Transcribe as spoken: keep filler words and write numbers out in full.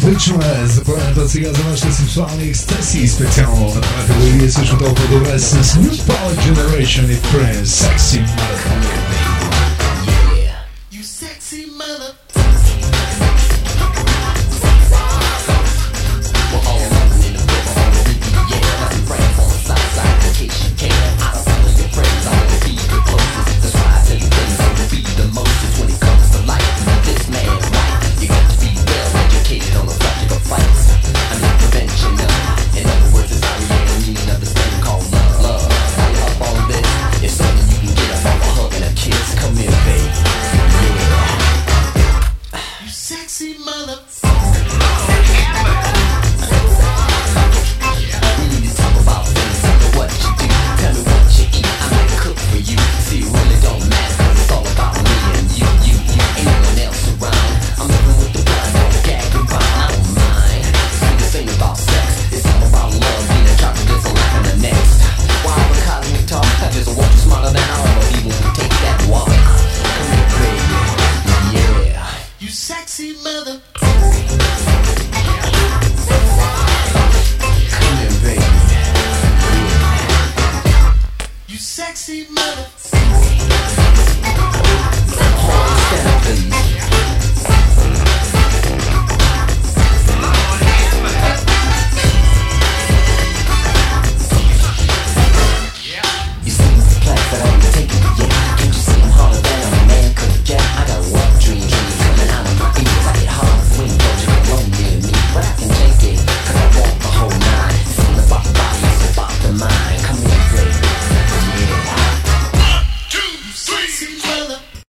Speechless, prezentacja zawsze seksualnej ekspresji specjalną na temat tego jest już udało podobać z New Power Generation i Prince Sexy Mother. Yeah, you sexy mother. We're all running in the river on the river, yeah. Got some friends on the side side in case you can. I don't follow your friends, I wanna be the closest. That's why I tell you things I will be the mostest when it comes to life. This man's right, you got to be well educated on the subject of fights. I'm not prevention of, in other words, it's our real meaning of this thing called love. Love, I love all of this. It's something you can get up off a hug and a kiss. Come here, baby. Yeah. You sexy motherfucker. We need to talk about things. Tell me what you do. Tell me what you eat. I might cook for you. See, it really don't matter 'cause it's all about me and you, you, you. Ain't no one else around. I'm living with the blind, don't gag and bound. I don't mind. See, this ain't about sex. It's all about love. Being a chocolate, this a life in the next. Why the cosmic talk? I just want you smarter than I ever even take that walk. Come here, baby. Yeah. You sexy mother. Come here, baby. Yeah. You sexy mother. Hold stand, please. You see this class that I'm taking, yeah. Can't you see I'm harder than a man could get? I got wet dreams, dreams coming out of my ears. I get hard when you don't alone near me, but I can take it 'cause I want the whole nine. It's not about the body, it's about the mind. Come here, baby. Yeah. One, two, three, sexy mother.